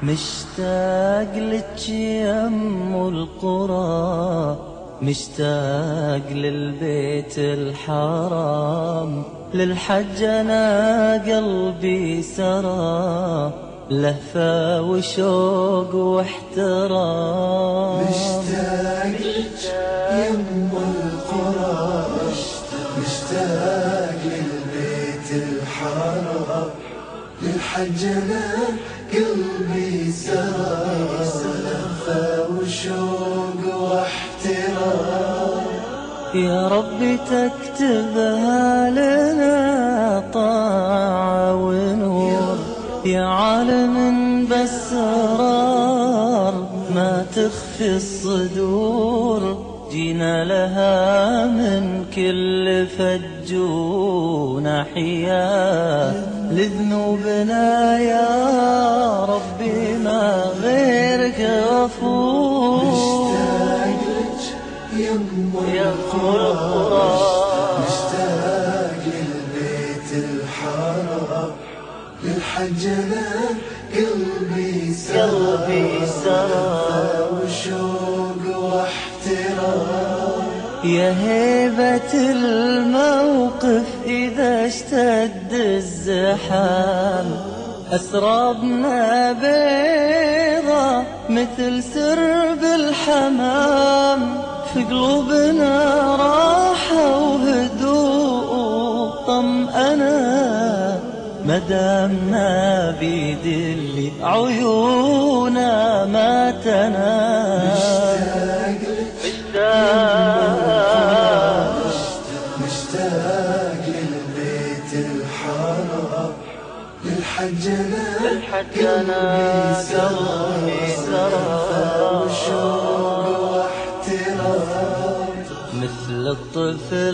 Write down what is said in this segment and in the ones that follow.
مشتاق لك يا أم القرى، مشتاق للبيت الحرام، للحج أنا قلبي سرى، لهفة وشوق واحترام. مشتاق لك يا أم القرى، مشتاق للبيت الحرام، للحج أنا قلبي سرى، لهفة وشوق واحترام. يا رب تكتبها لنا طاعة ونور، يا عالم بأسرار ما تخفي الصدور، جينا لها من كل فج وناحية، لذنوبنا يا ربي ما غيرك غفور. مشتاق لك يا أم القرى، مشتاق للبيت الحرام، للحج أنا قلبي سرى، وشوق واحترام. يا هيبة الموقف إذا اشتد الزحام، أسرابنا بيضة مثل سرب الحمام، في قلوبنا راحة وهدوء وطمأنة، مدامنا بيد اللي عيونا ما تنام. مشتاق للبيت الحرام، للحج أنا قلبي سرى، وشوق واحترام. مثل الطفل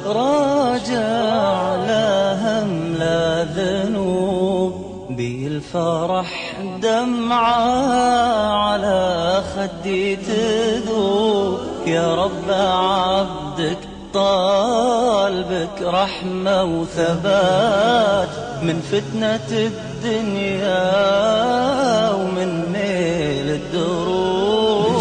راجع لا هم لا ذنوب، بالفرح دمعة على خدي تذوب، يا رب عبدك طالبك رحمة وثبات، من فتنة الدنيا ومن ميل الدروب.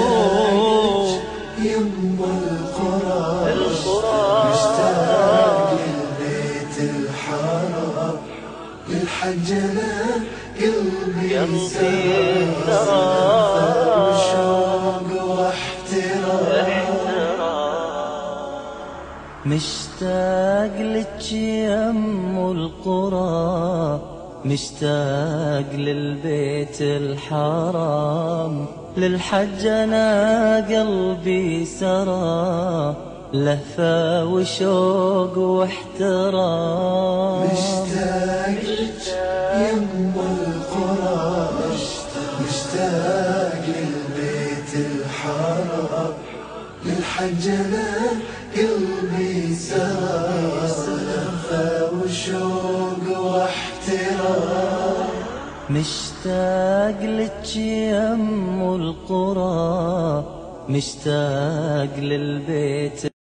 يا أم القرى، مشتاق للبيت الحرام، للحج أنا قلبي سرى، وشوق واحترام. مشتاق لك يا أم القرى، مشتاق للبيت الحرام، للحج أنا قلبي سرى، لهفة وشوق واحترام. مشتاق لك يا أم القرى، مشتاق للبيت الحرام، للحج أنا قلبي سرى، لهفة وشوق واحترام. مشتاق لك يا أم القرى، مشتاق للبيت